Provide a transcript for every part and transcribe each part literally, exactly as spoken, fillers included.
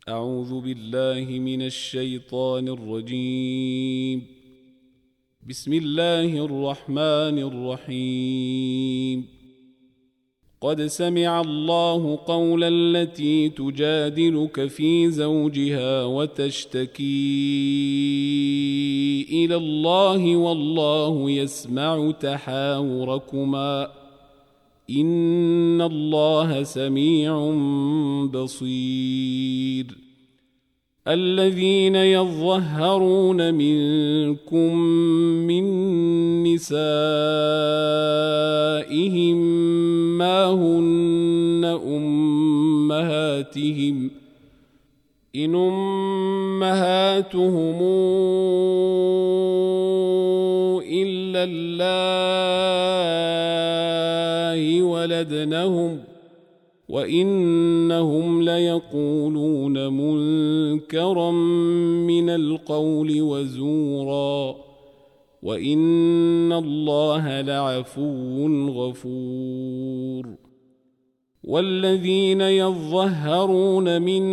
أعوذ بالله من الشيطان الرجيم. بسم الله الرحمن الرحيم. قد سمع الله قول التي تجادلك في زوجها وتشتكي إلى الله والله يسمع تحاوركما إن الله سميع بصير. الذين يظهرون منكم من نسائهم ما هن أمهاتهم إن أمهاتهم إلا الله ولدنهم وإنهم ليقولون منكرا من القول وزورا وإن الله لعفو غفور. والذين يظهرون من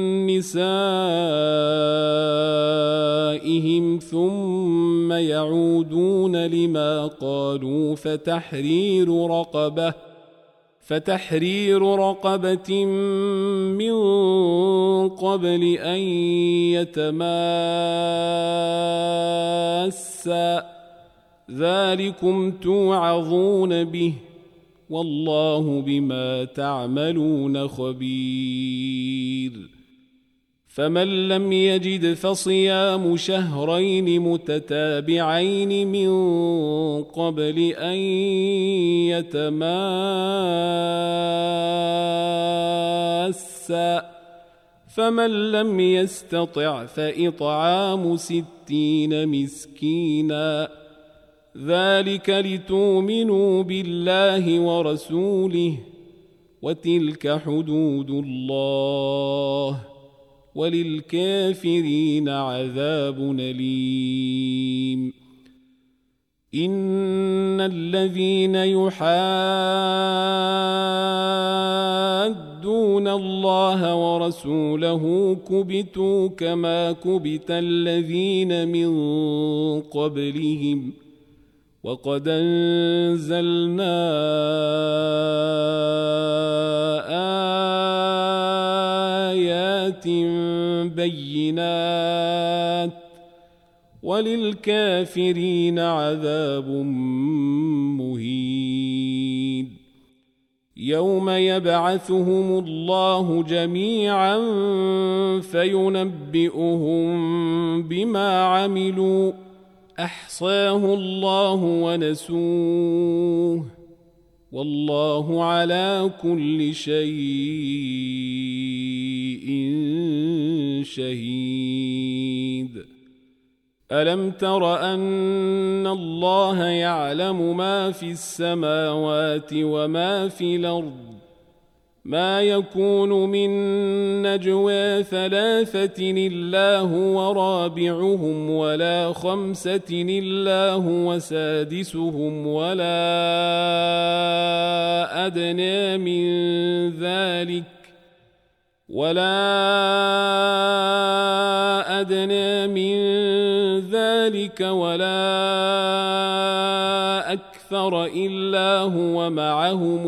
نسائهم ثم يعودون لما قالوا فتحرير رقبة فتحرير رقبة من قبل أن يتماسا ذلكم توعظون به والله بما تعملون خبير. فمن لم يجد فصيام شهرين متتابعين من قبل أن يتماسا فمن لم يستطع فإطعام ستين مسكينا ذلك لتؤمنوا بالله ورسوله وتلك حدود الله وللكافرين عذاب أليم. إن الذين يحادون الله ورسوله كبتوا كما كبت الذين من قبلهم وقد أنزلنا آيات بينات وللكافرين عذاب مهين. يوم يبعثهم الله جميعا فينبئهم بما عملوا أحصاه الله ونسوه والله على كل شيء شهيد. ألم تر أن الله يعلم ما في السماوات وما في الأرض ما يكون من نجوى ثلاثة إلا هو رابعهم ولا خمسة إلا هو سادسهم ولا أدنى من ذلك ولا أدنى من ذلك ولا أكثر إلا هو معهم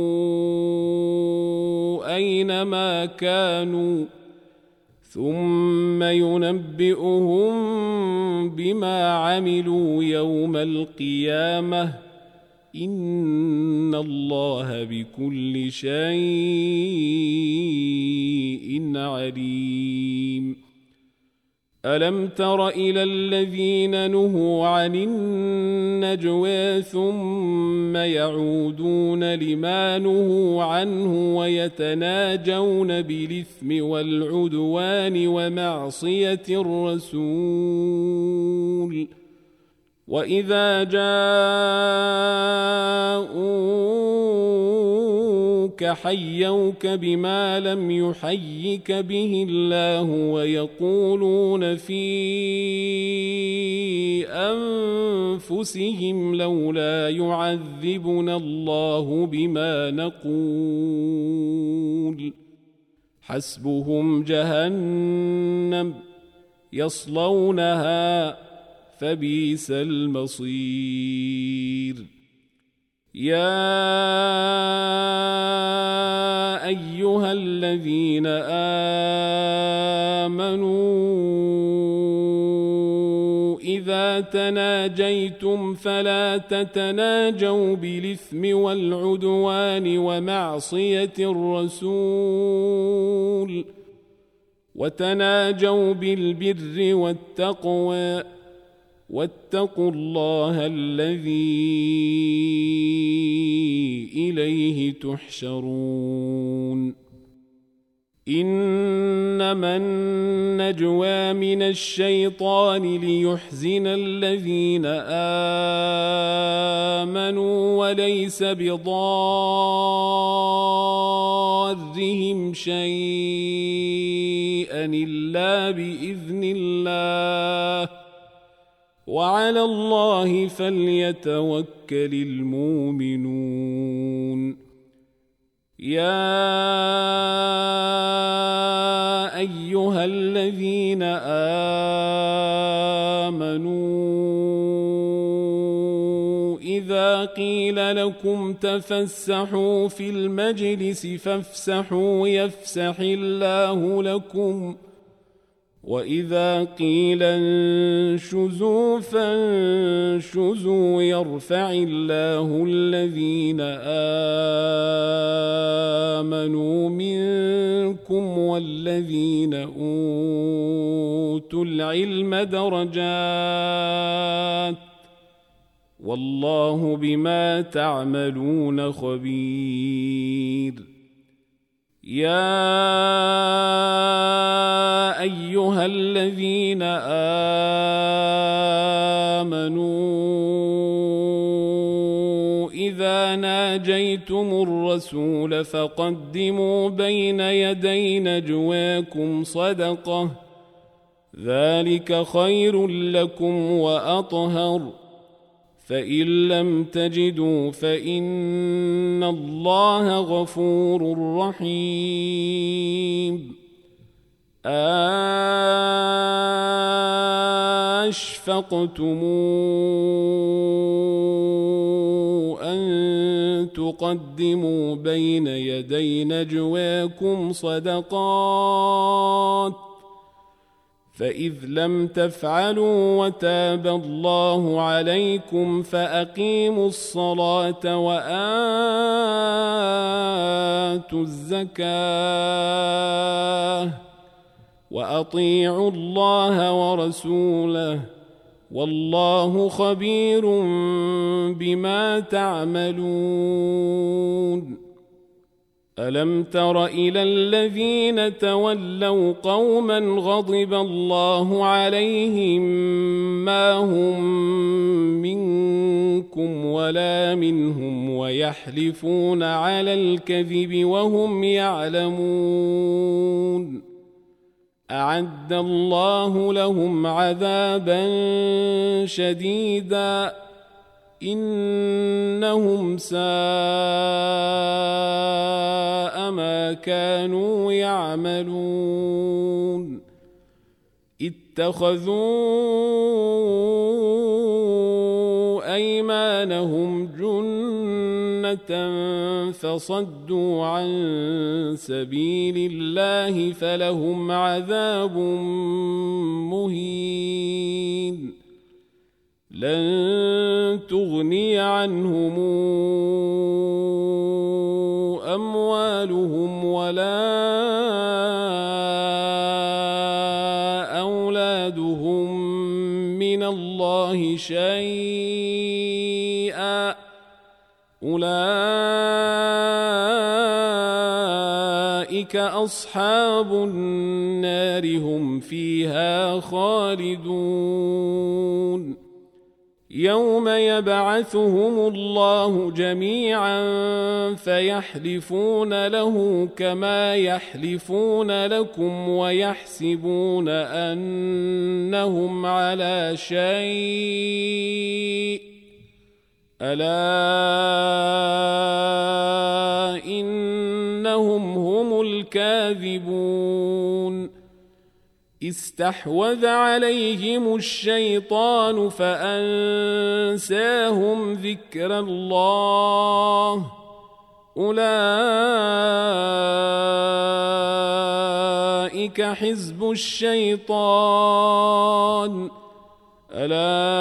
أينما كانوا ثم ينبئهم بما عملوا يوم القيامة إن الله بكل شيء عليم. ألم تر إلى الذين نهوا عن النجوى ثم يعودون لما نهوا عنه ويتناجون بالإثم والعدوان ومعصية الرسول وإذا جاءوك حيوك بما لم يحيك به الله ويقولون في أنفسهم لولا يعذبنا الله بما نقول حسبهم جهنم يصلونها فبئس المصير يا أيها الذين آمنوا إذا تناجيتم فلا تتناجوا بالإثم والعدوان ومعصية الرسول وتناجوا بالبر والتقوى واتقوا الله الذي إليه تحشرون إنما النجوى من الشيطان ليحزن الذين آمنوا وليس بضارهم شيئا إلا بإذن الله وعلى الله فليتوكل المؤمنون يا أيها الذين آمنوا إذا قيل لكم تفسحوا في المجلس فافسحوا يفسح الله لكم وإذا قيل انشزوا فانشزوا يرفع الله الذين آمنوا منكم والذين أوتوا العلم درجات والله بما تعملون خبير يا أيها الذين آمنوا إذا ناجيتم الرسول فقدموا بين يدي نجواكم صدقة ذلك خير لكم وأطهر فإن لم تجدوا فإن الله غفور رحيم أشفقتم أن تقدموا بين يدي نجواكم صدقات فإذ لم تفعلوا وتاب الله عليكم فأقيموا الصلاة وآتوا الزكاة وأطيعوا الله ورسوله والله خبير بما تعملون ألم تر إلى الذين تولوا قوما غضب الله عليهم ما هم منكم ولا منهم ويحلفون على الكذب وهم يعلمون أعد الله لهم عذابا شديدا إنهم ساء ما كانوا يعملون اتخذوا أيمانهم جنة فصدوا عن سبيل الله فلهم عذاب مهين لن تغني عنهم أموالهم ولا أولادهم من الله شيئا أولئك أصحاب النار هم فيها خالدون يوم يبعثهم الله جميعا فيحلفون له كما يحلفون لكم ويحسبون أنهم على شيء ألا إنهم هم الكاذبون الكاذبون استحوذ عليهم الشيطان فأنساهم ذكر الله أولئك حزب الشيطان ألا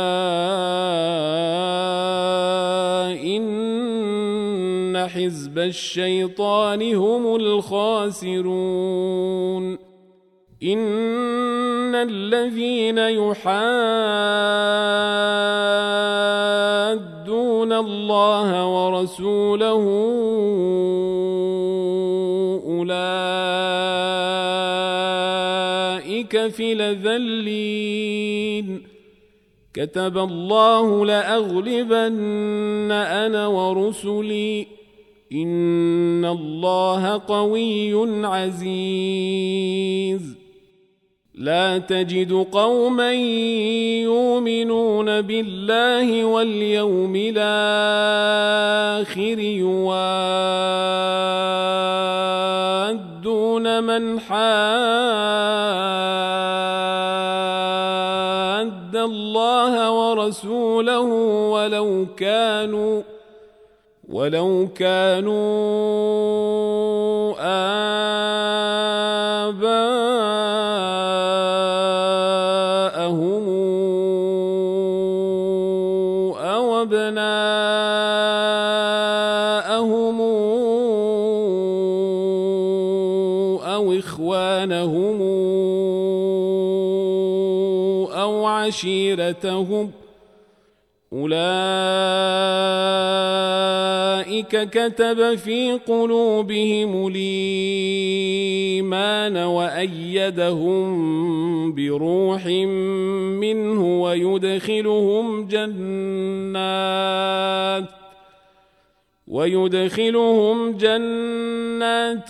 إن حزب الشيطان هم الخاسرون إن الذين يحادون الله ورسوله أولئك في الأذلين كتب الله لأغلبن أنا ورسلي إن الله قوي عزيز لا تجد قوما يؤمنون بالله واليوم الآخر يوادون من حاد الله ورسوله ولو كانوا ولو كانوا آباءهم أو أبناءهم أو إخوانهم أو عشيرتهم أولئك كتب في قلوبهم الإيمان وأيدهم بروح منه ويدخلهم جنات ويدخلهم جنات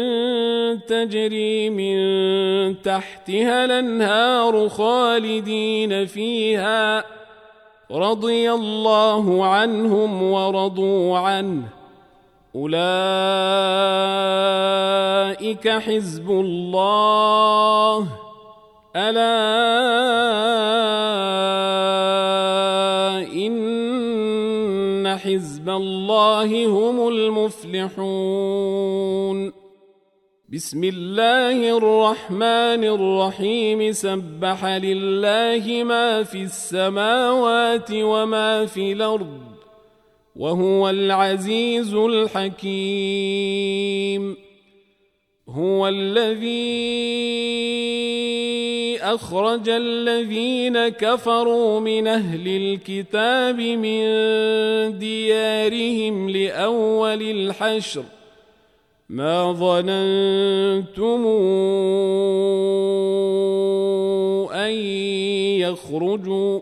تجري من تحتها الأنهار خالدين فيها رضي الله عنهم ورضوا عنه أولئك حزب الله ألا إن حزب الله هم المفلحون بسم الله الرحمن الرحيم سبح لله ما في السماوات وما في الأرض وهو العزيز الحكيم هو الذي أخرج الذين كفروا من أهل الكتاب من ديارهم لأول الحشر ما ظننتم أن يخرجوا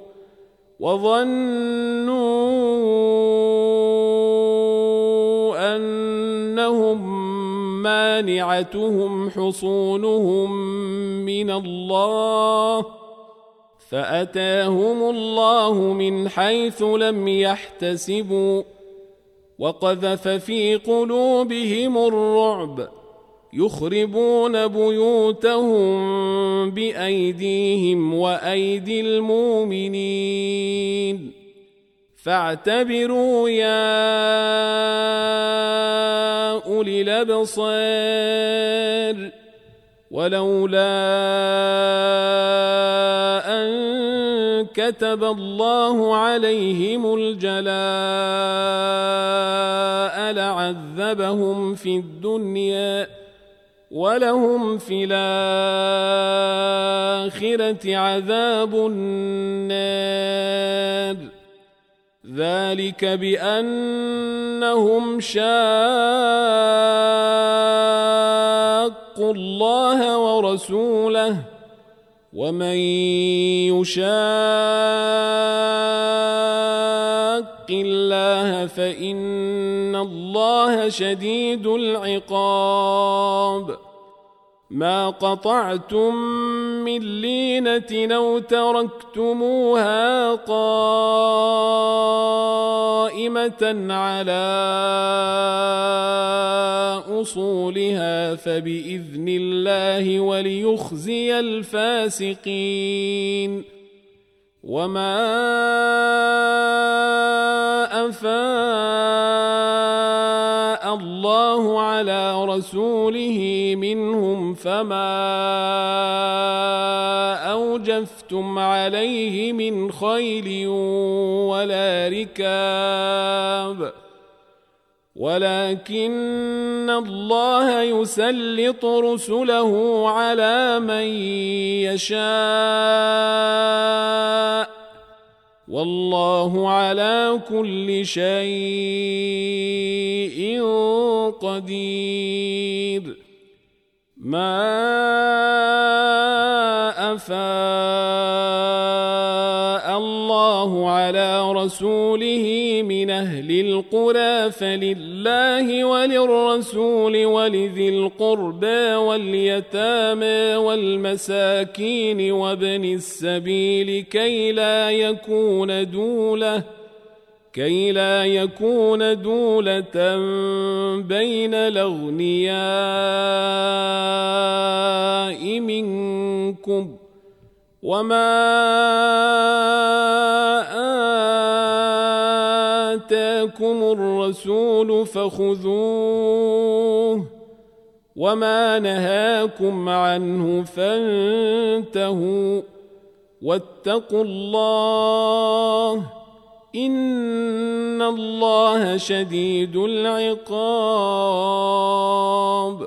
وظنوا أنهم مانعتهم حصونهم من الله فأتاهم الله من حيث لم يحتسبوا وقذف في قلوبهم الرعب يخربون بيوتهم بأيديهم وأيدي المؤمنين فاعتبروا يا أولي الأبصار ولولا أن كتب الله عليهم الجلاء لعذبهم في الدنيا ولهم في الآخرة عذاب النار ذلك بأنهم شاقوا الله ورسوله ومن يشاق الله فإن الله شديد العقاب ما قطعتم من لينة أو تركتموها قائمة على أصولها فبإذن الله وليخزي الفاسقين. وما أفاء الله على رسوله منهم فما أوجفتم عليه من خيل ولا ركاب ولكن الله يسلط رسله على من يشاء والله على كل شيء قدير. ما أفاء الله على رسوله من أهل القرى فلله وللرسول ولذي القربى واليتامى والمساكين وابن السبيل كي لا يكون دولة كي لا يكون دولة بين الأغنياء منكم. وما آتاكم الرسول فخذوه وما نهاكم عنه فانتهوا واتقوا الله إن الله شديد العقاب.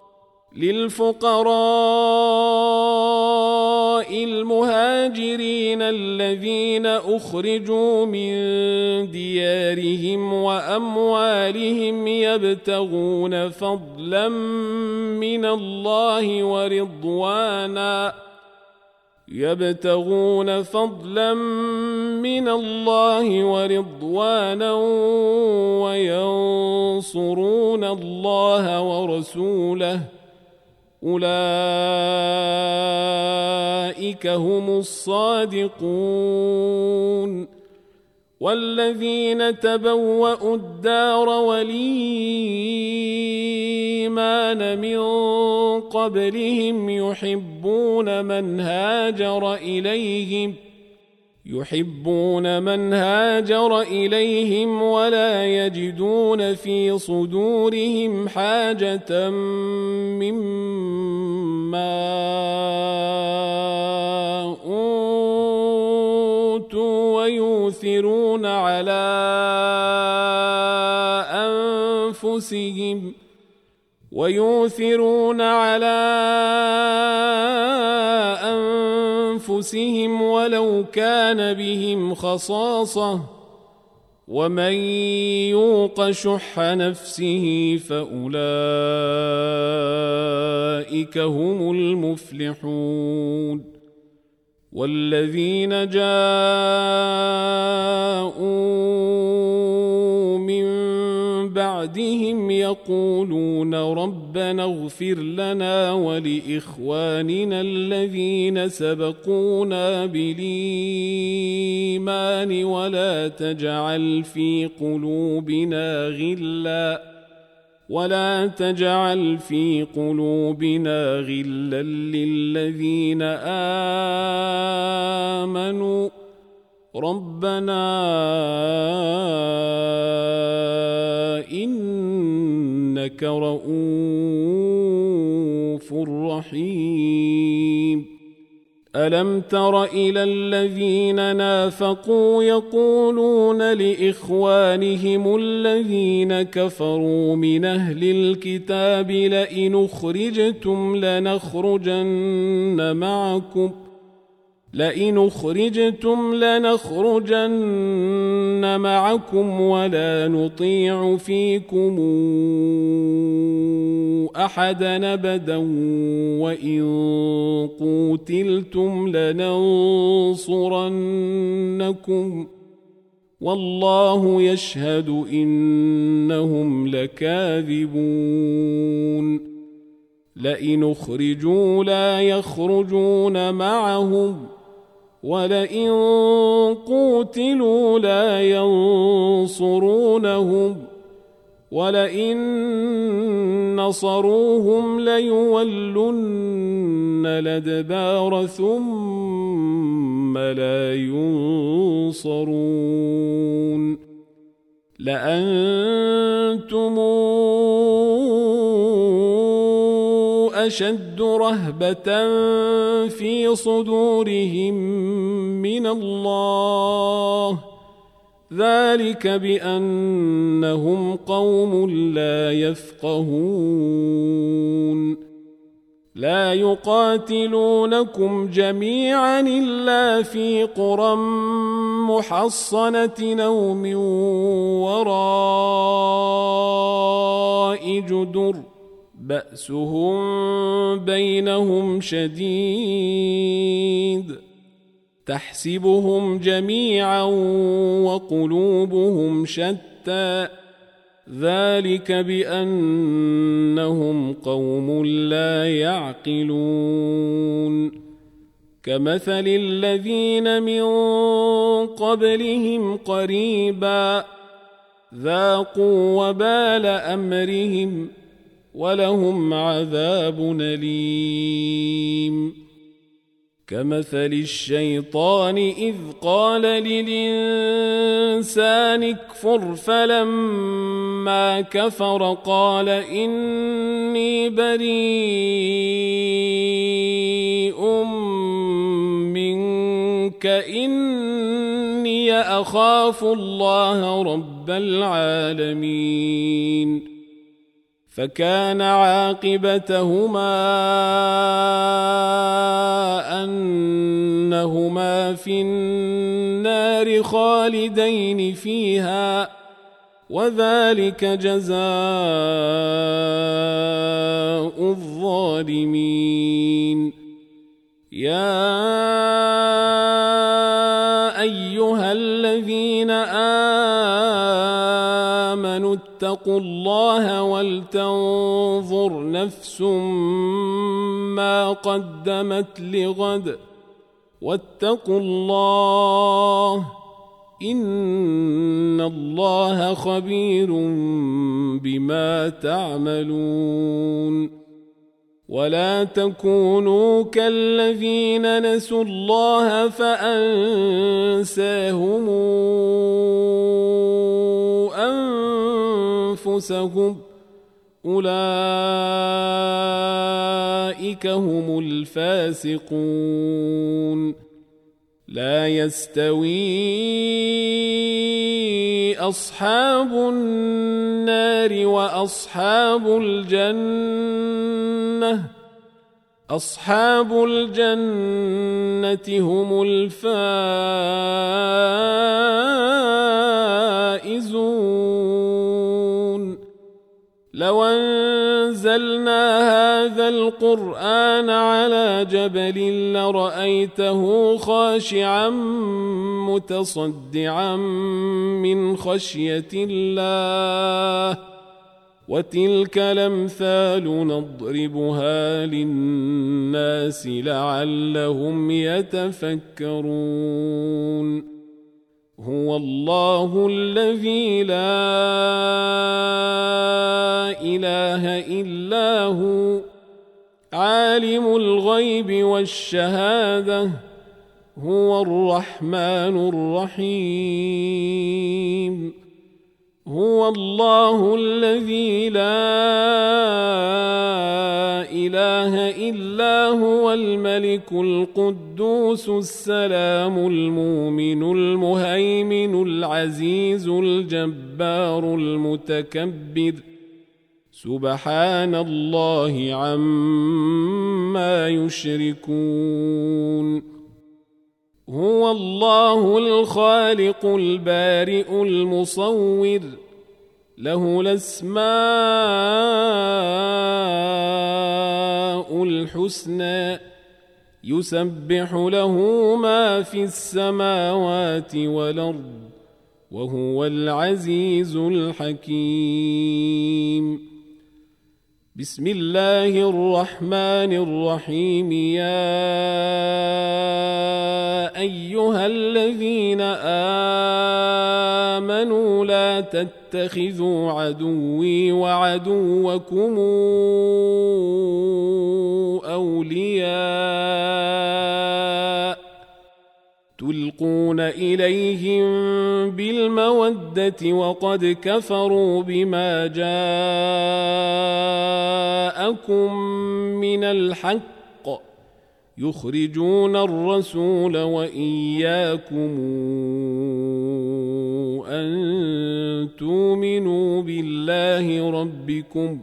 للفقراء المهاجرين الذين أخرجوا من ديارهم وأموالهم يبتغون فضلا من الله ورضوانا يبتغون فضلا من الله ورضوانا وينصرون الله ورسوله أولئك هم الصادقون. والذين تبوأوا الدار والإيمان من قبلهم يحبون من هاجر إليهم يحبون من هاجر إليهم ولا يجدون في صدورهم حاجة مما أوتوا ويؤثرون على أنفسهم ويؤثرون على أنفسهم ولو كان بهم خصاصة ومن يوق شح نفسه فأولئك هم المفلحون. والذين جاءوا من بعدهم يقولون ربنا اغفر لنا ولإخواننا الذين سبقونا بالإيمان ولا تجعل في قلوبنا غلا ولا تجعل في قلوبنا غلا للذين آمنوا ربنا إنك رؤوف رحيم. ألم تر إلى الذين نافقوا يقولون لإخوانهم الذين كفروا من أهل الكتاب لئن أخرجتم لنخرجن معكم لئن أخرجتم لنخرجن معكم ولا نطيع فيكم أحدا أبدا وإن قوتلتم لننصرنكم والله يشهد إنهم لكاذبون. لئن أخرجوا لا يخرجون معهم ولئن قوتلوا لا ينصرونهم ولئن نصروهم ليولن الأدبار ثم لا ينصرون لأنتم أشد رهبة في صدورهم من الله ذلك بأنهم قوم لا يفقهون لا يقاتلونكم جميعا إلا في قرى محصنة أو من وراء جدر بأسهم بينهم شديد تحسبهم جميعا وقلوبهم شتى ذلك بأنهم قوم لا يعقلون كمثل الذين من قبلهم قريبا ذاقوا وبال أمرهم ولهم عذاب أليم كمثل الشيطان إذ قال للإنسان اكفر فلما كفر قال إني بريء منك إني أخاف الله رب العالمين فكان عاقبتهما أنهما في النار خالدين فيها وذلك جزاء الظالمين يا أيها الذين آمنوا اتقوا الله ولتنظر نفس ما قدمت لغد واتقوا الله إن الله خبير بما تعملون ولا تكونوا كالذين نسوا الله فأنساهم أنفسهم أولئك هم الفاسقون لا يستوي أصحاب النار وأصحاب الجنة أصحاب الجنة هم الفائزون لو أنزلنا هذا القرآن على جبل لرأيته خاشعا متصدعا من خشية الله وتلك الأمثال نضربها للناس لعلهم يتفكرون هو الله الذي لا إله إلا هو عالم الغيب والشهادة هو الرحمن الرحيم هو الله الذي لا إله إلا هو الملك القدوس السلام المؤمن المهيمن العزيز الجبار المتكبر سبحان الله عما يشركون هو الله الخالق البارئ المصور له الأسماء الحسنى يسبح له ما في السماوات والأرض وهو العزيز الحكيم بسم الله الرحمن الرحيم. يا أيها الذين آمنوا لا تتخذوا عدوي وعدوكم أولياء تلقون إليهم بالمودة وقد كفروا بما جاءكم من الحق يخرجون الرسول وإياكم أن تؤمنوا بالله ربكم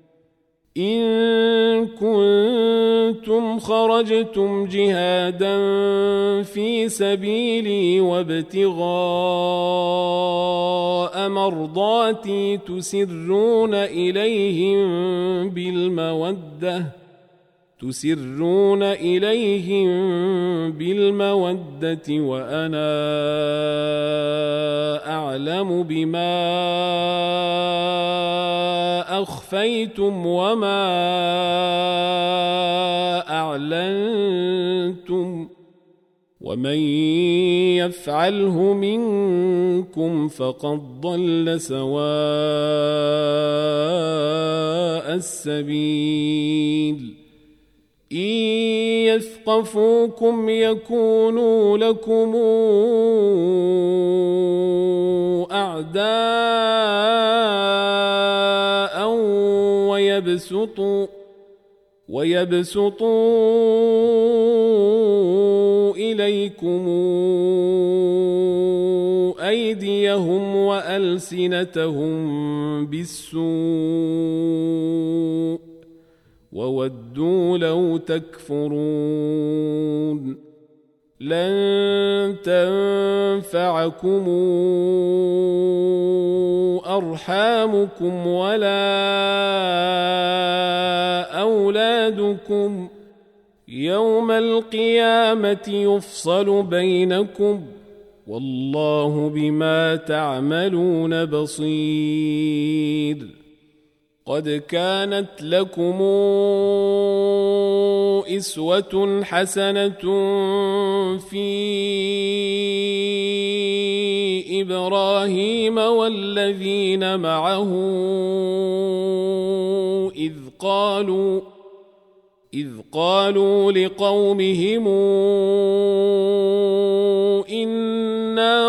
إن كنتم خرجتم جهادا في سبيلي وابتغاء مرضاتي تسرون إليهم بالمودة تسرون إليهم بالمودة وأنا أعلم بما أخفيتم وما أعلنتم ومن يفعله منكم فقد ضل سواء السبيل إن يثقفوكم يكونوا لكم أعداء ويبسطوا ويبسطوا إليكم أيديهم وألسنتهم بالسوء وودوا لو تكفرون لن تنفعكم أرحامكم ولا أولادكم يوم القيامة يفصل بينكم والله بما تعملون بصير قد كانت لكم إسوة حسنة في إبراهيم والذين معه إذ قالوا إذ قالوا لقومهم إنا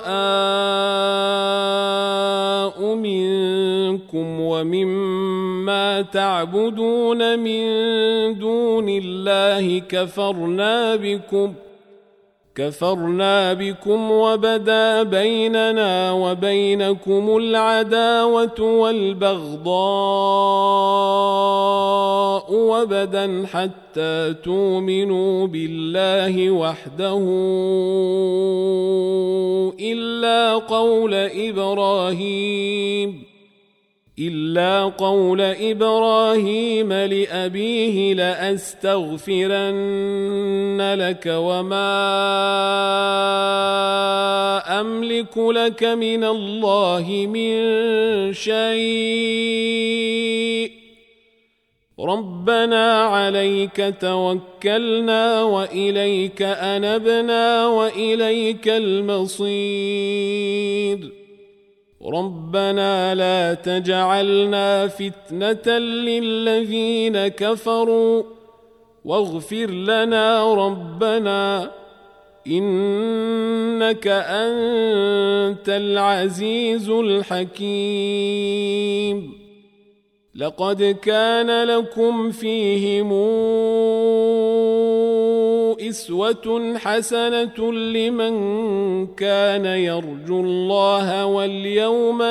براء منكم ومما تعبدون من دون الله كفرنا بكم كفرنا بكم وبدا بيننا وبينكم العداوة والبغضاء وبدا حتى تؤمنوا بالله وحده إلا قول إبراهيم إلا قول إبراهيم لأبيه لأستغفرن لك وما أملك لك من الله من شيء ربنا عليك توكلنا وإليك أنبنا وإليك المصير ربنا لا تجعلنا فتنة للذين كفروا واغفر لنا ربنا إنك أنت العزيز الحكيم لقد كان لكم فيهم إسوة حسنة لمن كان يرجو الله واليوم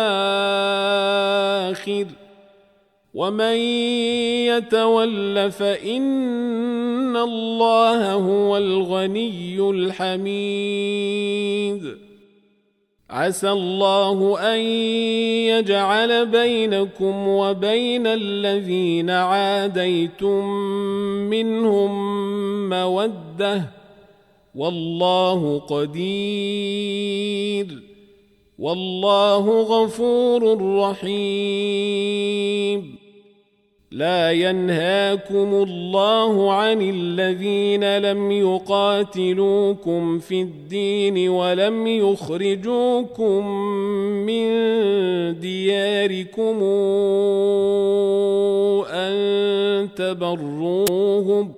الآخر ومن يتول فإن الله هو الغني الحميد عسى الله أن يجعل بينكم وبين الذين عاديتم منهم مودة والله قدير والله غفور رحيم لا ينهاكم الله عن الذين لم يقاتلوكم في الدين ولم يخرجوكم من دياركم أن تبروهم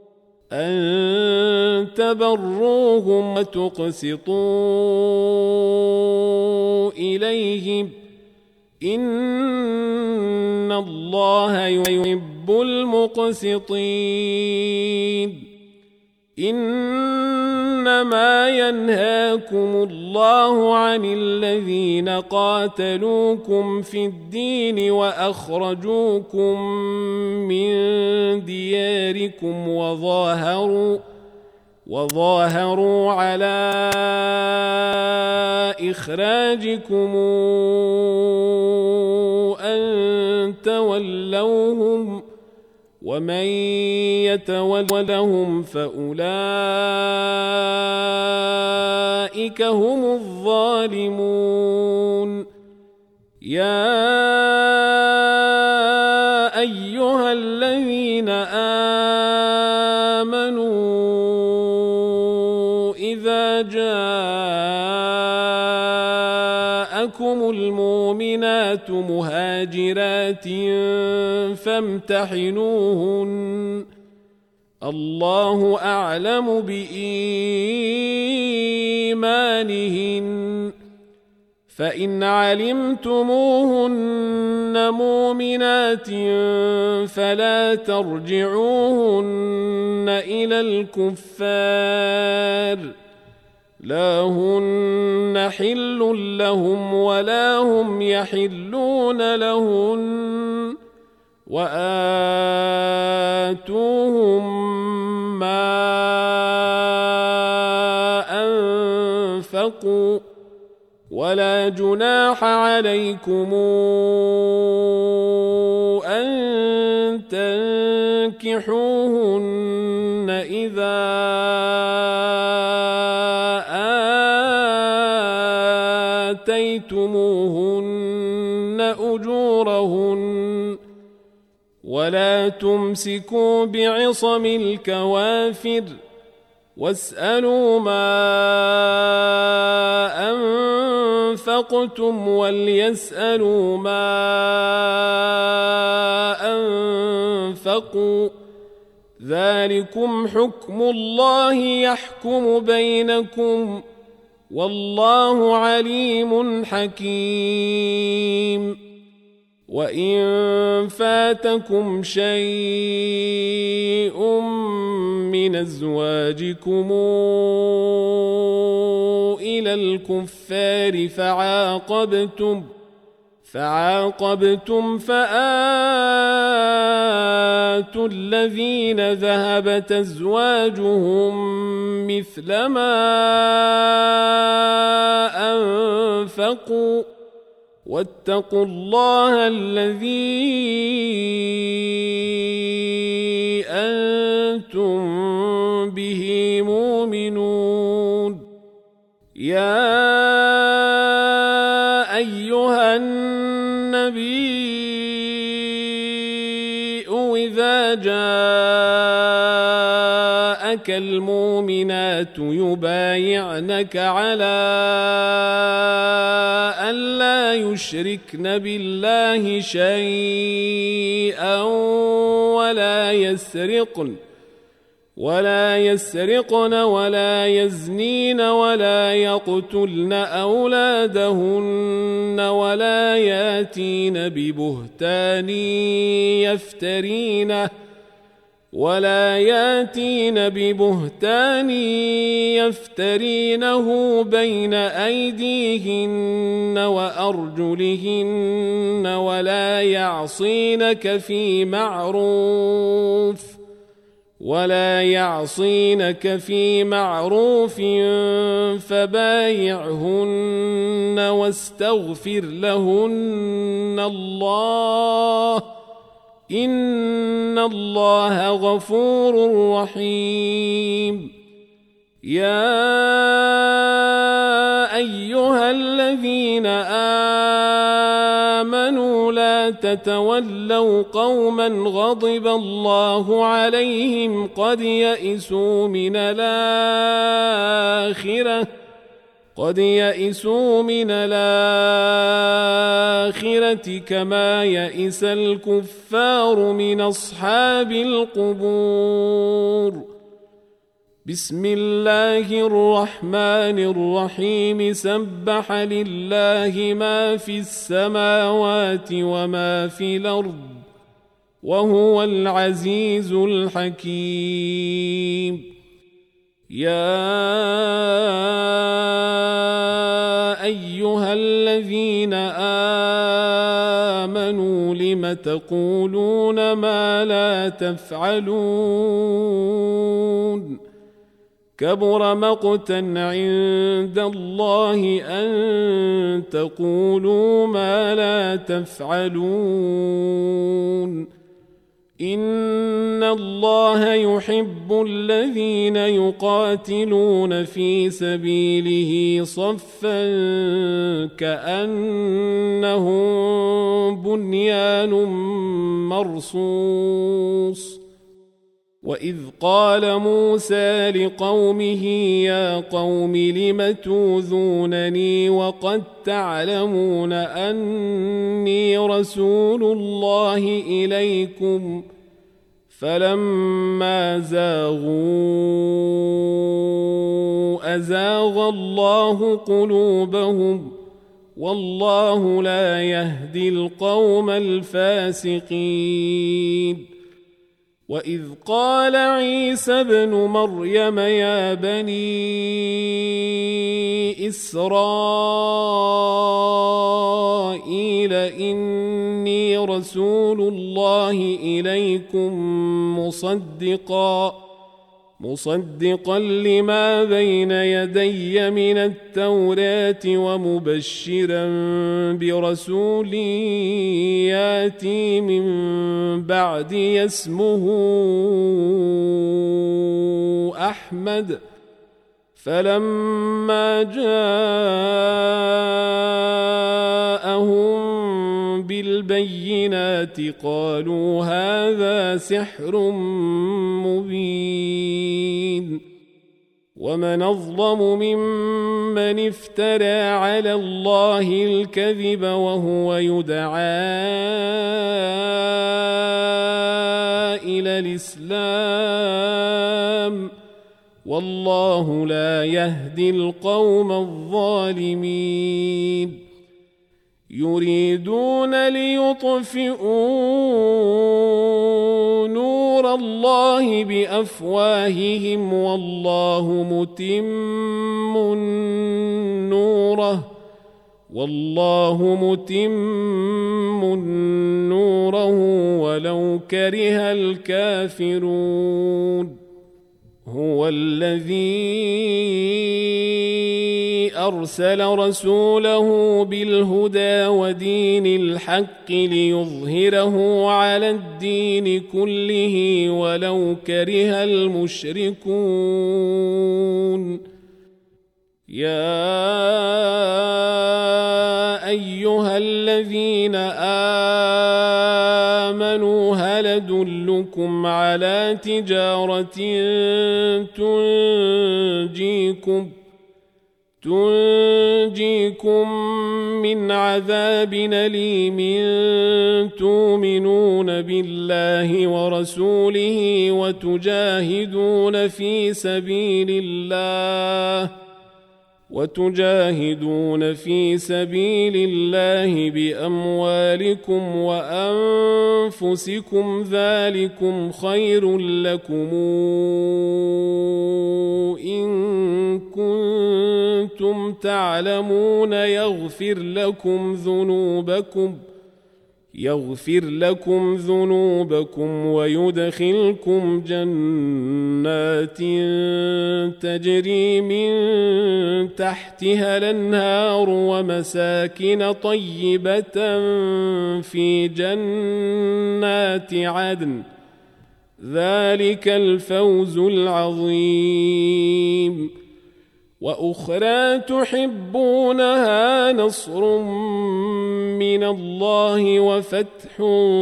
أن تبروهم وتقسطوا إليهم إن الله يحب المقسطين إنما ينهاكم الله عن الذين قاتلوكم في الدين وأخرجوكم من دياركم وظاهروا وظاهروا على إخراجكم أن تولوهم ومن يتولهم فأولئك هم الظالمون يا أيها الذين آمنوا إذا جاءكم المؤمنات مهاجرات فامتحنوهن الله أعلم بإيمانهن فإن علمتموهن مؤمنات فلا ترجعوهن إلى الكفار لا هن حل لهم ولا هم يحلون لهن وآتوهم ما أنفقوا ولا جناح عليكم أن تنكحوهن إذا آتيتموهن أجورهن ولا تمسكوا بعصم الكوافر واسألوا ما أنفقتم وليسألوا ما أنفقوا ذلكم حكم الله يحكم بينكم والله عليم حكيم وإن فاتكم شيء من أزواجكم إلى الكفار فعاقبتم فعاقبتم فآتوا الذين ذهبت أزواجهم مثل ما أنفقوا واتقوا الله الذي أنتم به مؤمنون يا أيها النبي إذا جاءك المؤمنات يبايعنك على أن لا يشركن بالله شيئا ولا يسرقن ولا يسرقن ولا يزنين ولا يقتلن أولادهن ولا ياتين ببهتان يفترينه ولا ياتين ببهتان يفترينه بين أيديهن وأرجلهن ولا يعصينك في معروف ولا يعصينك في معروف فبايعهن واستغفر لهن الله إن الله غفور رحيم يا أيها الذين آمنوا لا تولوا قوما غضب الله عليهم قد يئسوا من الآخرة قد يئسوا من الآخرة كما يئس الكفار من أصحاب القبور. بسم الله الرحمن الرحيم. سبح لله ما في السماوات وما في الأرض وهو العزيز الحكيم. يا أيها الذين آمنوا لم تقولون ما لا تفعلون كبر مقتا عند الله أن تقولوا ما لا تفعلون. إن الله يحب الذين يقاتلون في سبيله صفا كأنهم بنيان مرصوص. وإذ قال موسى لقومه يا قوم لم توذونني وقد تعلمون أني رسول الله إليكم فلما زاغوا أزاغ الله قلوبهم والله لا يهدي القوم الفاسقين. وإذ قال عيسى ابن مريم يا بني إسرائيل إني رسول الله إليكم مصدقا مصدقا لما بين يدي من التوراة ومبشرا برسول ياتي من بعدي اسمه أحمد. فلما جاءهم بالبينات قالوا هذا سحر مبين. ومن أظلم ممن افترى على الله الكذب وهو يدعى إلى الإسلام والله لا يهدي القوم الظالمين. يريدون ليطفئوا نور الله بأفواههم والله متم نوره والله متم نوره ولو كره الكافرون. هو الذي أرسل رسوله بالهدى ودين الحق ليظهره على الدين كله ولو كره المشركون. يا أيها الذين آمنوا هل أدلكم على تجارة تنجيكم تنجيكم من عذاب أليم تؤمنون بالله ورسوله وتجاهدون في سبيل الله وتجاهدون في سبيل الله بأموالكم وأنفسكم ذلكم خير لكم إن كنتم تعلمون. يغفر لكم ذنوبكم يغفر لكم ذنوبكم ويدخلكم جنات تجري من تحتها الأنهار ومساكن طيبة في جنات عدن ذلك الفوز العظيم. وأخرى تحبونها نصر من الله وفتح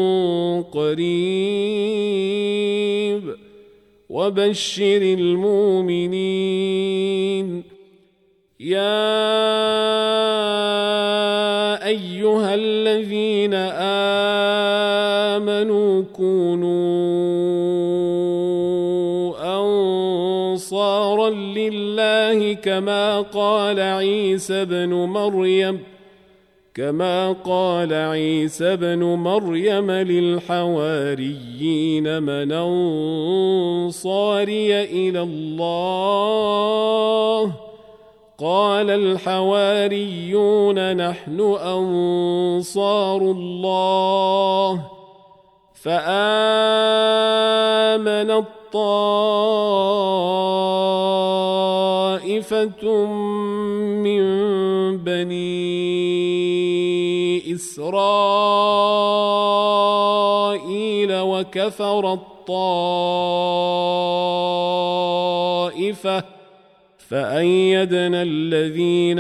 قريب وبشر المؤمنين. يا أيها الذين آمنوا كونوا أنصارا لله كما قال عيسى بن مريم كما قال عيسى بن مريم للحواريين من أنصاري إلى الله قال الحواريون نحن أنصار الله فآمنت طائفة من بني إسرائيل وكفرت طائفة فأيدنا الذين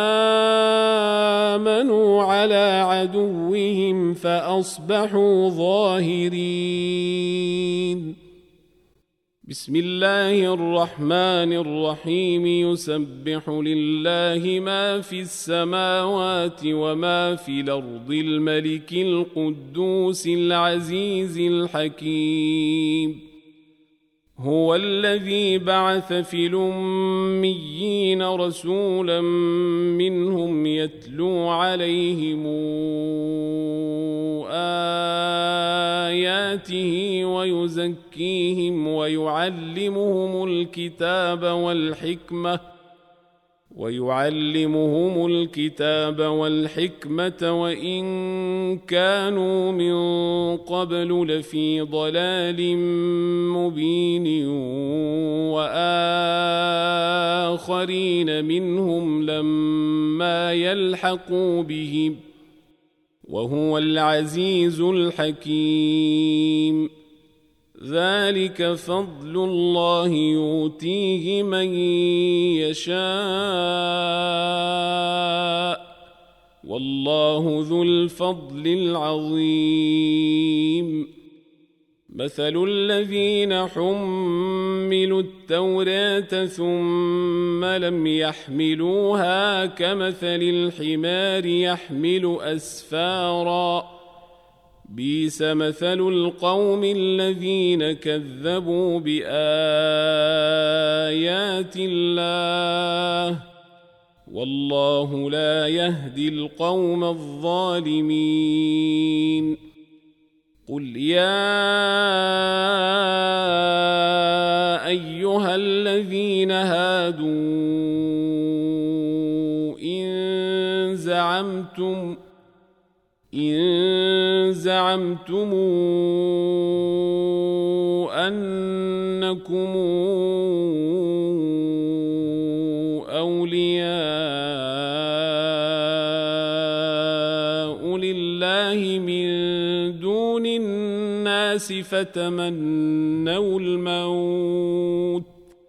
آمنوا على عدوهم فأصبحوا ظاهرين. بسم الله الرحمن الرحيم. يسبح لله ما في السماوات وما في الأرض الملك القدوس العزيز الحكيم. هو الذي بعث في الأميين رسولا منهم يتلو عليهم آياته ويزكيهم ويعلمهم الكتاب والحكمة ويعلمهم الكتاب والحكمة وإن كانوا من قبل لفي ضلال مبين وآخرين منهم لما يلحقوا بهم وهو العزيز الحكيم. ذلك فضل الله يؤتيه من يشاء والله ذو الفضل العظيم. مثل الذين حملوا التوراة ثم لم يحملوها كمثل الحمار يحمل أسفارا بئس مثل القوم الذين كذبوا بآيات الله والله لا يهدي القوم الظالمين. قل يا أيها الذين هادوا إن زعمتم إن زعمتم أنكم أولياء لله من دون الناس فتمنوا الموت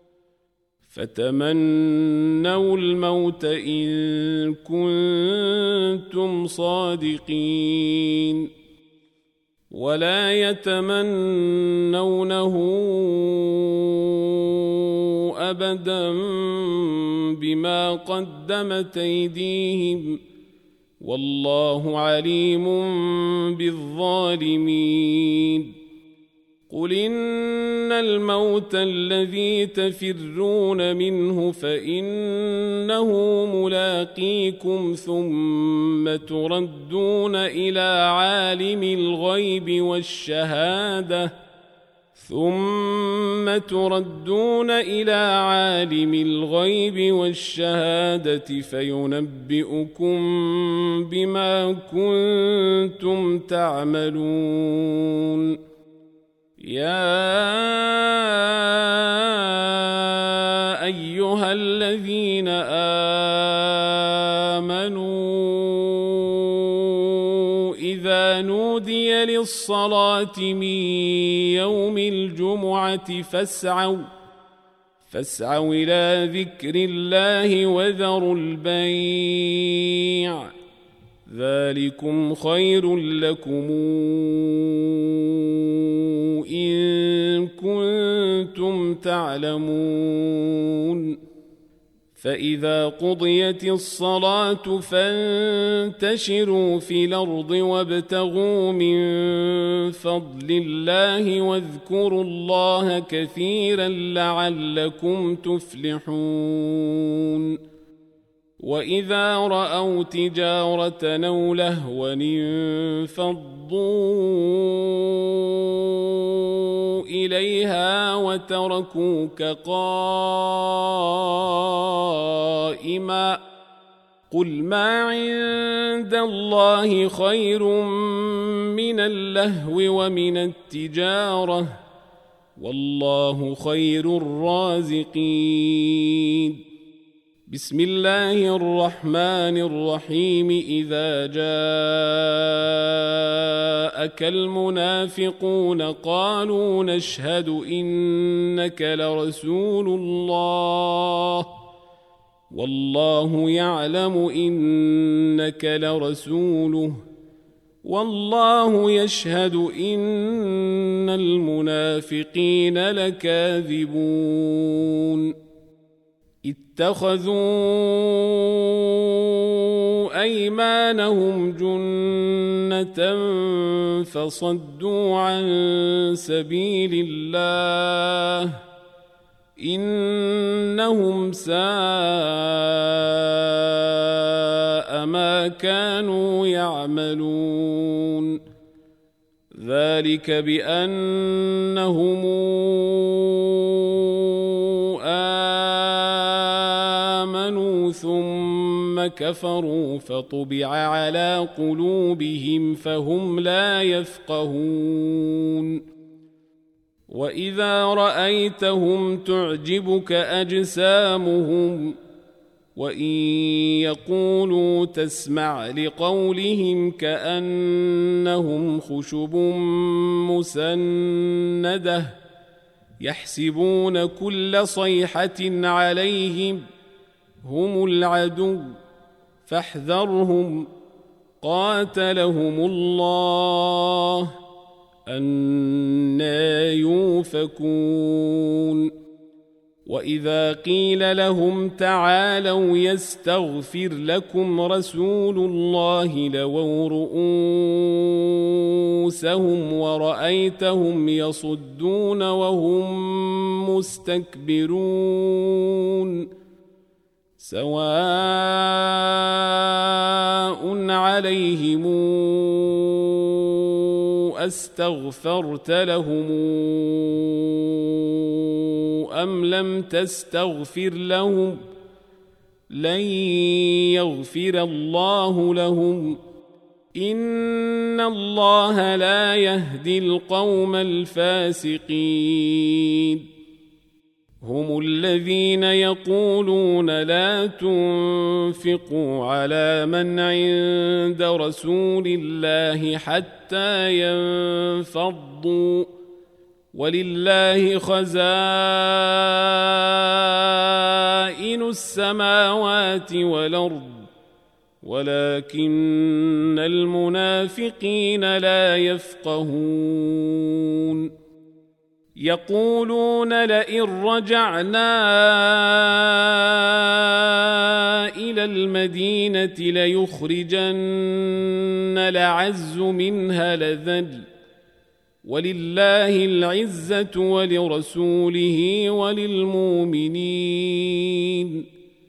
فتمنوا الموت إن كنتم صادقين ولا يتمنونه أبدا بما قدمت أيديهم والله عليم بالظالمين. قل إن الموت الذي تفرون منه فإنه ملاقيكم ثم تردون إلى عالم الغيب والشهادة ثم تردون إلى عالم الغيب والشهادة فينبئكم بما كنتم تعملون. يا أيها الذين آمنوا إذا نودي للصلاة من يوم الجمعة فاسعوا فاسعوا إلى ذكر الله وذروا البيع ذلكم خير لكم إن كنتم تعلمون فإذا قضيت الصلاة فانتشروا في الأرض وابتغوا من فضل الله واذكروا الله كثيرا لعلكم تفلحون وإذا رأوا تجارة أو لهوا انفضوا إليها وتركوك قائما قل ما عند الله خير من اللهو ومن التجارة والله خير الرازقين بسم الله الرحمن الرحيم إذا جاءك المنافقون قالوا نشهد إنك لرسول الله والله يعلم إنك لرسوله والله يشهد إن المنافقين لكاذبون اتخذوا أيمانهم جنة فصدوا عن سبيل الله إنهم ساء ما كانوا يعملون ذلك بأنهم آمنوا ثم كفروا فطبع على قلوبهم فهم لا يفقهون وإذا رأيتهم تعجبك أجسامهم وإن يقولوا تسمع لقولهم كأنهم خشب مسندة يحسبون كل صيحة عليهم هم العدو فاحذرهم قاتلهم الله أنى يؤفكون وإذا قيل لهم تعالوا يستغفر لكم رسول الله لووا رؤوسهم ورأيتهم يصدون وهم مستكبرون سواء عليهم أستغفرت لهم أم لم تستغفر لهم لن يغفر الله لهم إن الله لا يهدي القوم الفاسقين هم الذين يقولون لا تنفقوا على من عند رسول الله حتى ينفضوا ولله خزائن السماوات والأرض ولكن المنافقين لا يفقهون يقولون لئن رجعنا إلى المدينة ليخرجن الأعز منها الأذل ولله العزة ولرسوله وللمؤمنين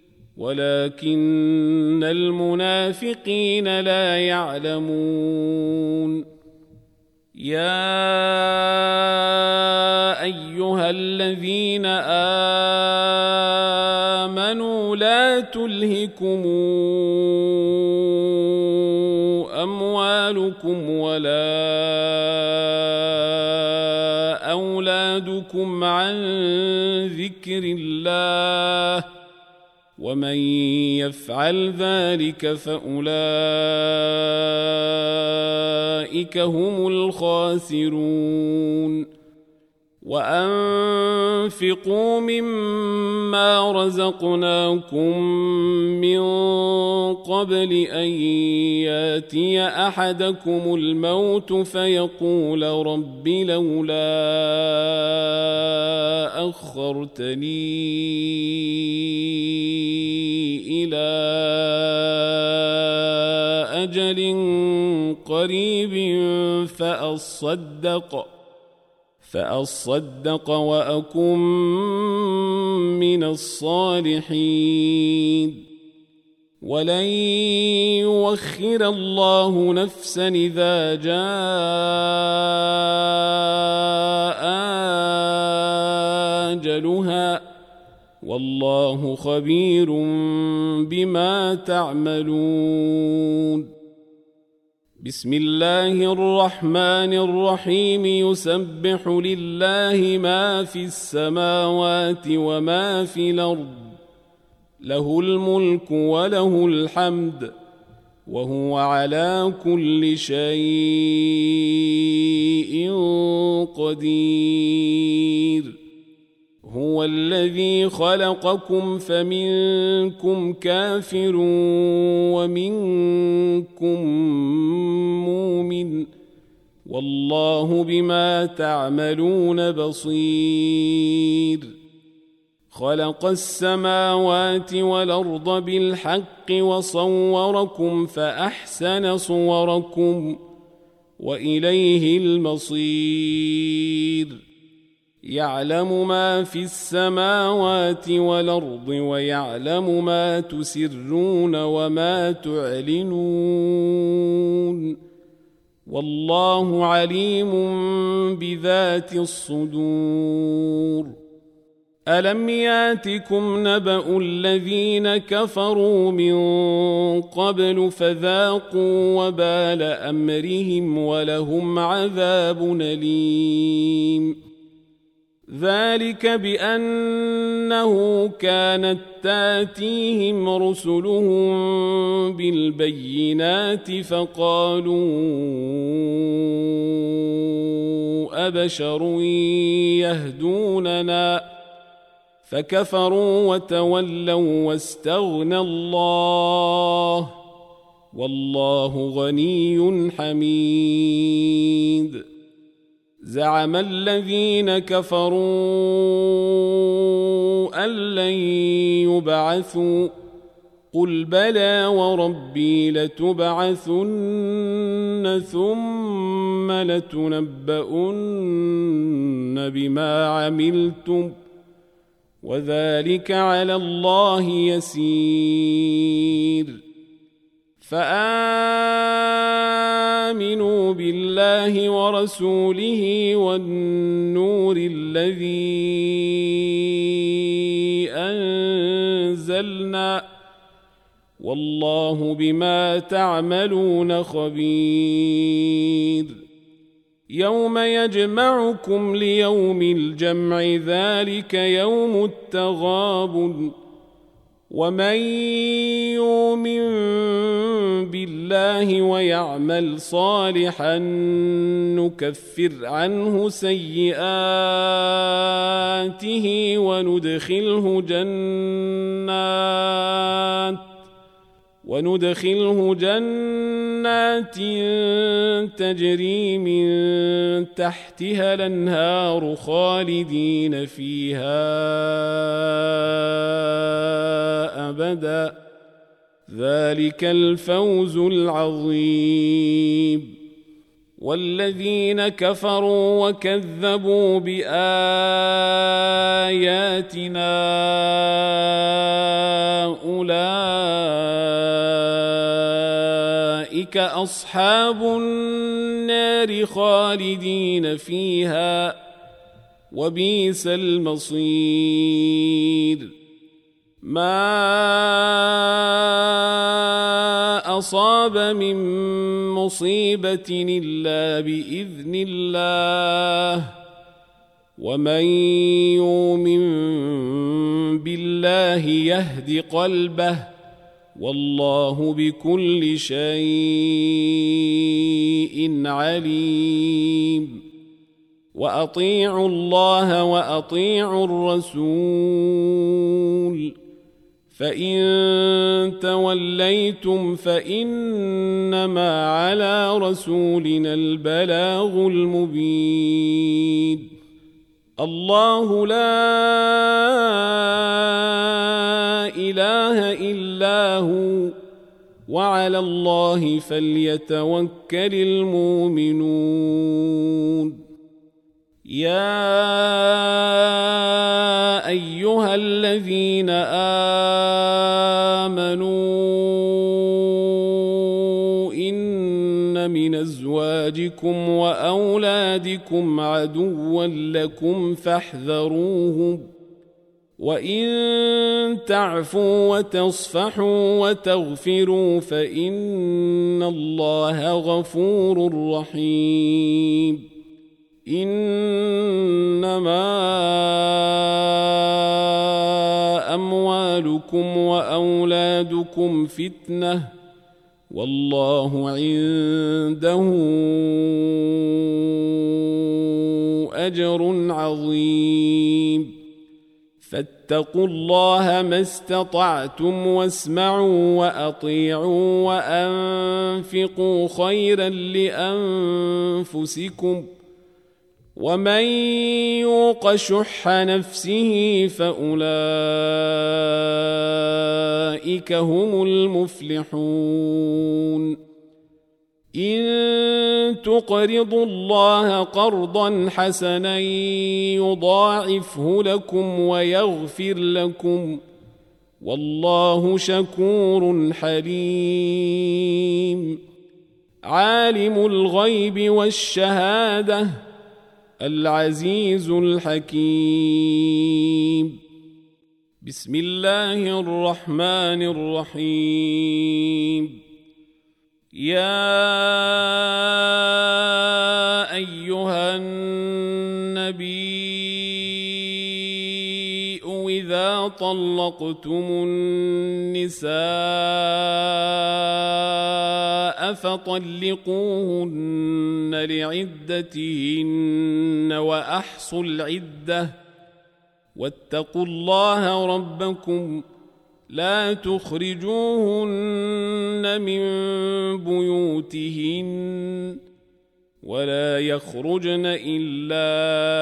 ولكن المنافقين لا يعلمون يا أيها الذين آمنوا لا تلهكم أموالكم ولا أولادكم عن ذكر الله ومن يفعل ذلك فأولئك هم الخاسرون وأنفقوا مما رزقناكم من قبل أن ياتي أحدكم الموت فيقول رب لولا أخرتني إلى أجل قريب فأصدق فأصدق وأكن من الصالحين ولن يؤخر الله نفسا إذا جاء أجلها والله خبير بما تعملون. بسم الله الرحمن الرحيم. يسبح لله ما في السماوات وما في الأرض له الملك وله الحمد وهو على كل شيء قدير. هو الذي خلقكم فمنكم كافر ومنكم مؤمن والله بما تعملون بصير. خلق السماوات والأرض بالحق وصوركم فأحسن صوركم وإليه المصير. يعلم ما في السماوات والأرض ويعلم ما تسرون وما تعلنون والله عليم بذات الصدور. ألم ياتكم نبأ الذين كفروا من قبل فذاقوا وبال أمرهم ولهم عذاب أليم. ذلك بأنه كانت تاتيهم رسلهم بالبينات فقالوا أبشر يهدوننا فكفروا وتولوا واستغنى الله والله غني حميد. زعم الذين كفروا أن لن يبعثوا قل بلى وربي لتبعثن ثم لتنبؤن بما عملتم وذلك على الله يسير. فآمنوا بالله ورسوله والنور الذي أنزلنا والله بما تعملون خبير. يوم يجمعكم ليوم الجمع ذلك يوم التغابن ومن يؤمن بالله ويعمل صالحا نكفر عنه سيئاته وندخله جنات وندخله جنات تجري من تحتها الأنهار خالدين فيها أبدا ذلك الفوز العظيم. والذين كفروا وكذبوا بآياتنا أولئك أصحاب النار خالدين فيها وبئس المصير. ما أصاب من مصيبة إلا بإذن الله ومن يؤمن بالله يهد قلبه والله بكل شيء عليم. وأطيعوا الله وأطيعوا الرسول فإن توليتم فإنما على رسولنا البلاغ المبين. الله لا إله إلا هو وعلى الله فليتوكل المؤمنون. يا أيها الذين آمنوا إن من أزواجكم وأولادكم عدوا لكم فاحذروهم وإن تعفوا وتصفحوا وتغفروا فإن الله غفور رحيم. إنما أموالكم وأولادكم فتنة والله عنده أجر عظيم. فاتقوا الله ما استطعتم واسمعوا وأطيعوا وأنفقوا خيرا لأنفسكم ومن يوق شح نفسه فأولئك هم المفلحون. إن تقرضوا الله قرضا حسنا يضاعفه لكم ويغفر لكم والله شكور حليم. عالم الغيب والشهادة العزيز الحكيم. بسم الله الرحمن الرحيم. يا أيها النبي إذا طلقتم النساء فطلقوهن لعدتهن وأحصوا العدة واتقوا الله ربكم لا تخرجوهن من بيوتهن ولا يخرجن إلا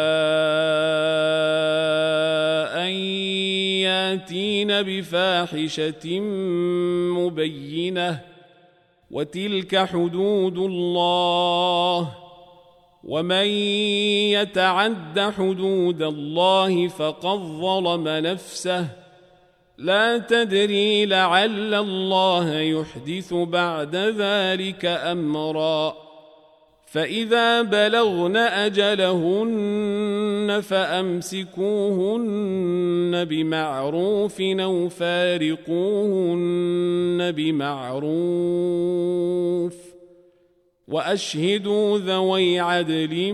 أن ياتين بفاحشة مبينة وتلك حدود الله ومن يتعد حدود الله فقد ظلم نفسه لا تدري لعل الله يحدث بعد ذلك أمرا. فإذا بلغن أجلهن فأمسكوهن بمعروف أو فارقوهن بمعروف وأشهدوا ذوي عدل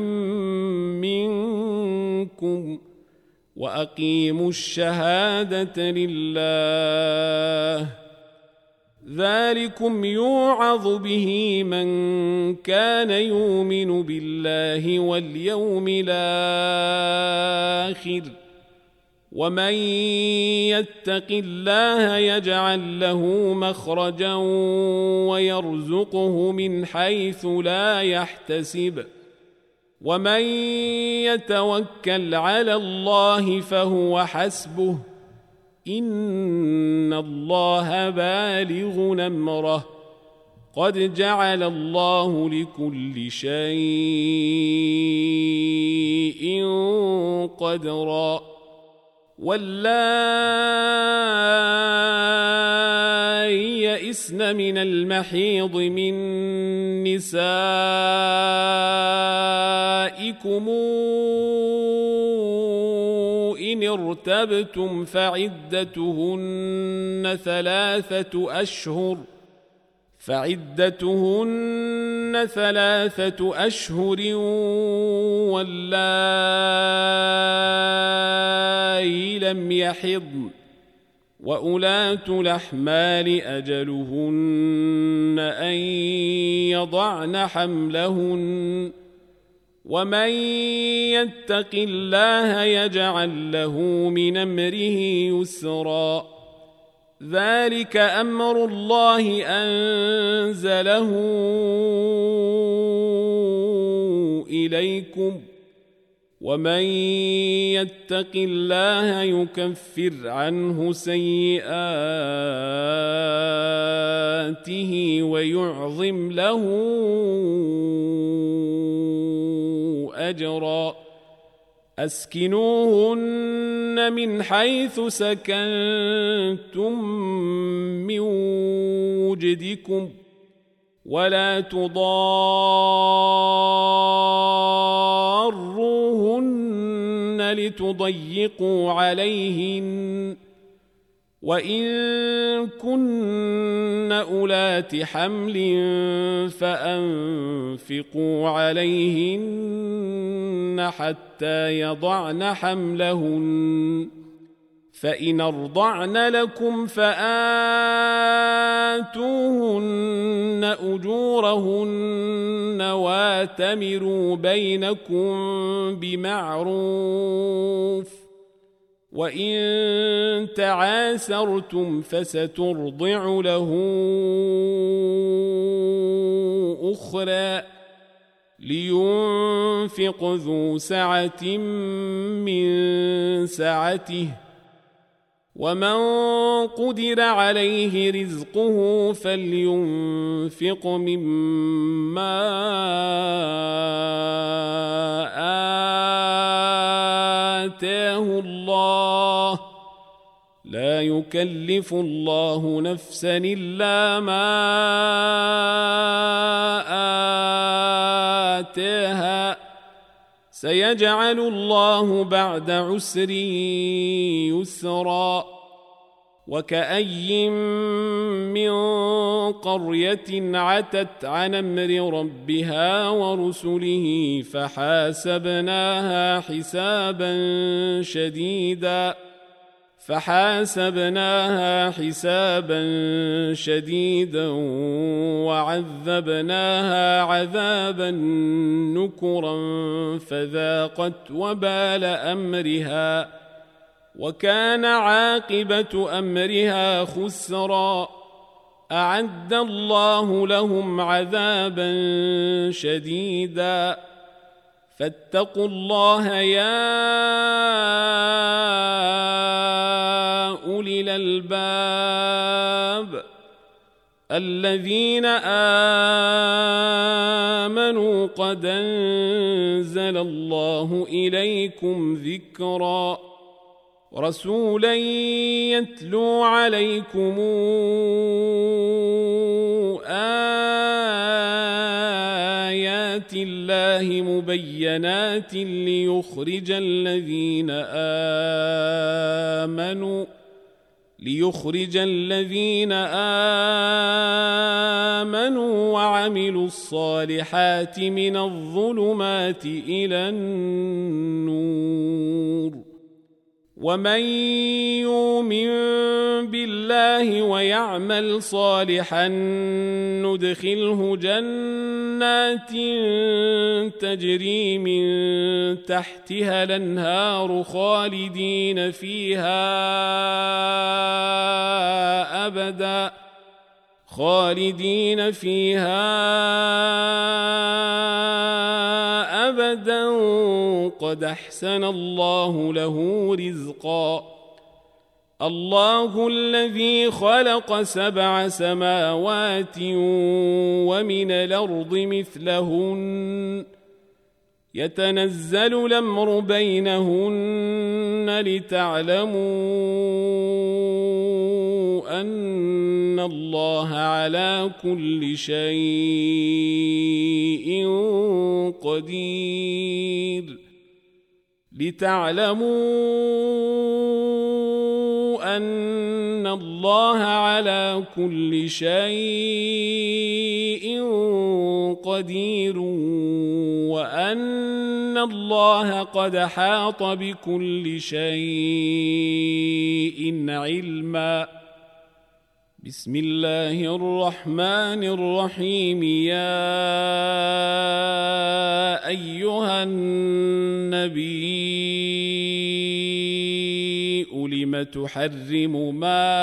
منكم وأقيموا الشهادة لله ذلكم يوعظ به من كان يؤمن بالله واليوم الآخر ومن يتق الله يجعل له مخرجا ويرزقه من حيث لا يحتسب ومن يتوكل على الله فهو حسبه إن الله بالغ أمره قد جعل الله لكل شيء قدرا. واللائي يئسن من المحيض من نسائكم إن ارتبتم فعدتهن ثلاثة أشهر فعدتهن ثلاثة أشهر واللائي لم يحضن وأولاة الأحمال أجلهن أن يضعن حملهن ومن يتق الله يجعل له من أمره يسرا ذلك أمر الله أنزله إليكم ومن يتق الله يكفر عنه سيئاته ويعظم له أجرا أسكنوهن من حيث سكنتم من وجدكم ولا تضاروهن لتضيقوا عليهن وإن كن أولات حمل فأنفقوا عليهن حتى يضعن حملهن فإن أرضعن لكم فآتوهن أجورهن واتمروا بينكم بمعروف وإن تعاسرتم فسترضع له أخرى لينفق ذو سعة من سعته ومن قدر عليه رزقه فلينفق مما آتاه الله لا يكلف الله نفسا إلا ما آتاها سيجعل الله بعد عسر يسرا وكأي من قرية عتت عن أمر ربها ورسله فحاسبناها حسابا شديدا فحاسبناها حسابا شديدا وعذبناها عذابا نكرا فذاقت وبال أمرها وكان عاقبة أمرها خسرا أعد الله لهم عذابا شديدا فاتقوا الله يا أولي الألباب الذين آمنوا قد أنزل الله إليكم ذكرا رسولا يتلو عليكم آيات الله مبينات ليخرج الذين آمنوا ليخرج الذين آمنوا وعملوا الصالحات من الظلمات إلى النور ومن يؤمن بالله ويعمل صالحا ندخله جنات تجري من تحتها الأنهار خالدين فيها أبدا خالدين فيها أبدا قد أحسن الله له رزقا الله الذي خلق سبع سماوات ومن الأرض مثلهن يتنزل الأمر بينهن لتعلموا أن الله على كل شيء قدير لتعلموا أن الله على كل شيء قدير وأن الله قد أحاط بكل شيء علما بسم الله الرحمن الرحيم. يا أيها النبي لم تحرم ما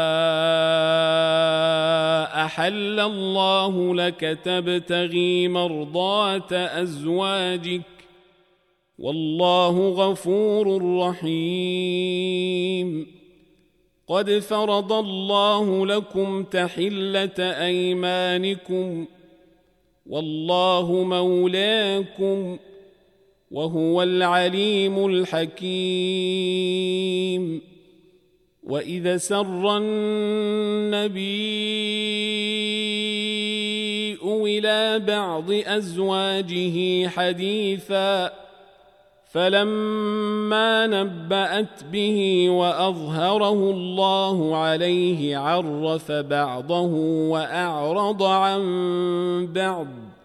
أحل الله لك تبتغي مرضات أزواجك والله غفور رحيم. قد فرض الله لكم تحلة أيمانكم والله مولاكم وهو العليم الحكيم. وإذا سر النبي إلى بعض أزواجه حديثا فلما نبأت به وأظهره الله عليه عرف بعضه وأعرض عن بعض،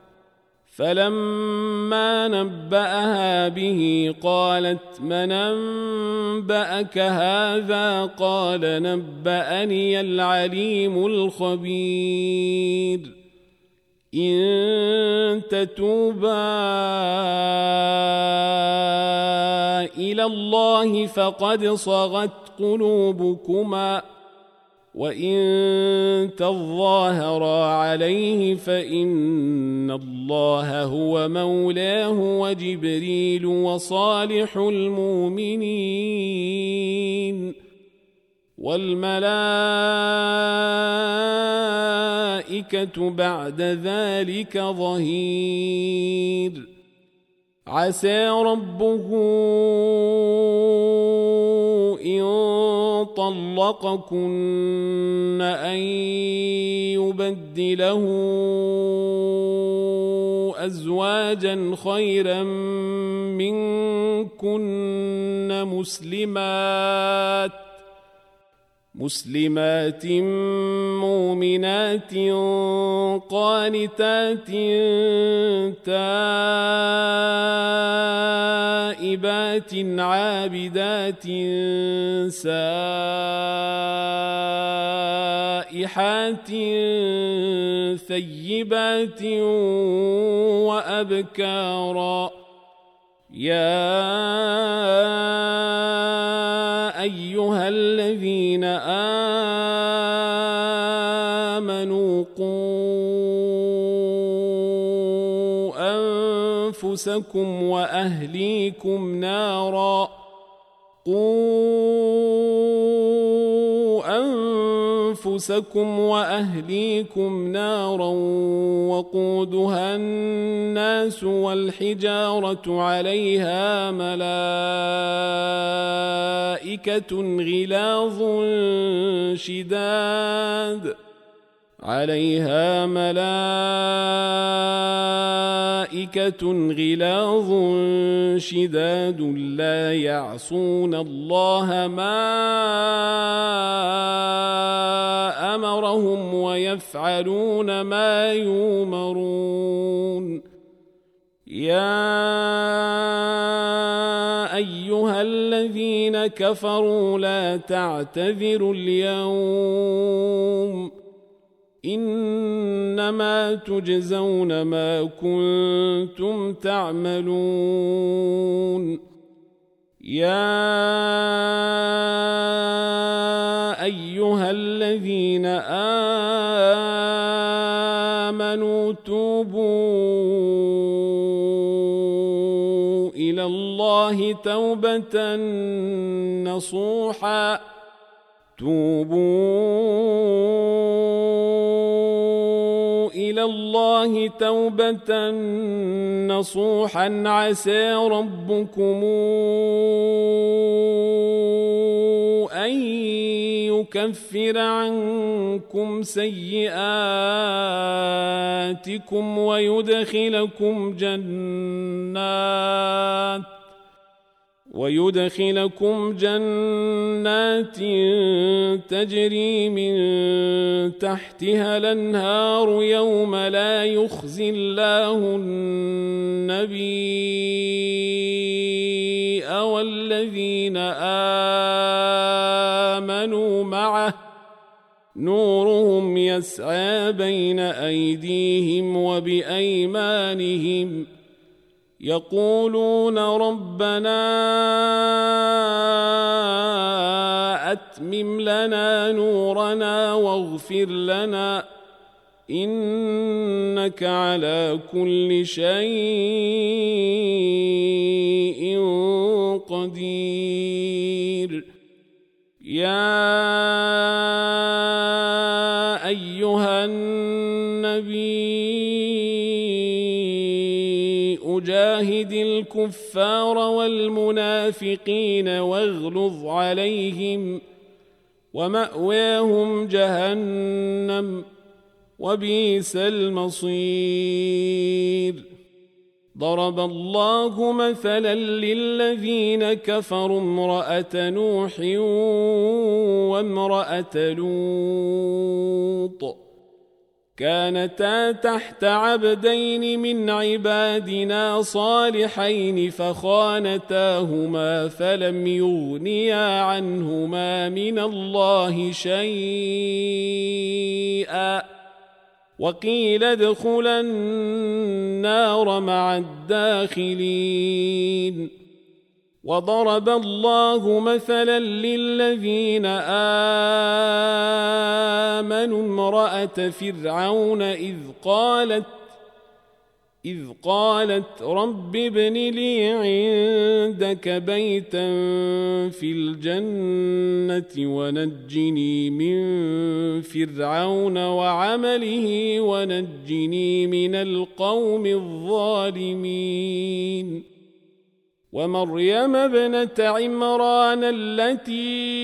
فلما نبأها به قالت من أنبأك هذا؟ قال نبأني العليم الخبير. إن تتوبا إلى الله فقد صغت قلوبكما وإن تظاهرا عليه فإن الله هو مولاه وجبريل وصالح المؤمنين والملائكة بعد ذلك ظهير. عسى ربه إن طلقكن أن يبدله أزواجا خيرا منكن مسلمات مسلمات مؤمنات قانتات تائبات عابدات سائحات ثيبات وأبكارا. يا أيها الذين آمنوا قوا أنفسكم وأهليكم نارا قوا أنفسكم وأهليكم نارا وقودها الناس والحجارة عليها ملائكة غلاظ شداد عليها ملائكة غلاظ شداد لا يعصون الله ما أمرهم ويفعلون ما يؤمرون. يا أيها الذين كفروا لا تعتذروا اليوم إنما تجزون ما كنتم تعملون. يا أيها الذين آمنوا توبوا إلى الله توبة نصوحا توبوا إلى الله توبة نصوحا عسى ربكم أن يكفر عنكم سيئاتكم ويدخلكم جنات ويدخلكم جنات تجري من تحتها الأنهار يوم لا يخزي الله النبي والذين آمنوا معه نورهم يسعى بين أيديهم وبأيمانهم يقولون ربنا أتمم لنا نورنا واغفر لنا إنك على كل شيء قدير. يا أيها النبي أجاهد الكفار والمنافقين واغلظ عليهم ومأواهم جهنم وبئس المصير. ضرب الله مثلا للذين كفروا امرأة نوح وامرأة لوط كانتا تحت عبدين من عبادنا صالحين فخانتاهما فلم يغنيا عنهما من الله شيئا وقيل ادخلا النار مع الداخلين. وضرب الله مثلا للذين آمنوا امرأة فرعون إذ قالت إذ قالت رب ابن لي عندك بيتا في الجنة ونجني من فرعون وعمله ونجني من القوم الظالمين. ومريم ابنة عمران التي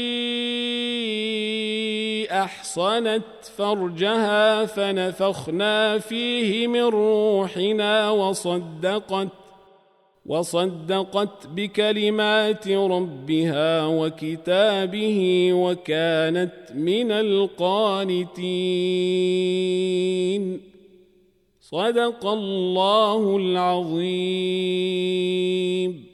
أحصنت فرجها فنفخنا فيه من روحنا وصدقت وصدقت بكلمات ربها وكتابه وكانت من القانتين. صدق الله العظيم.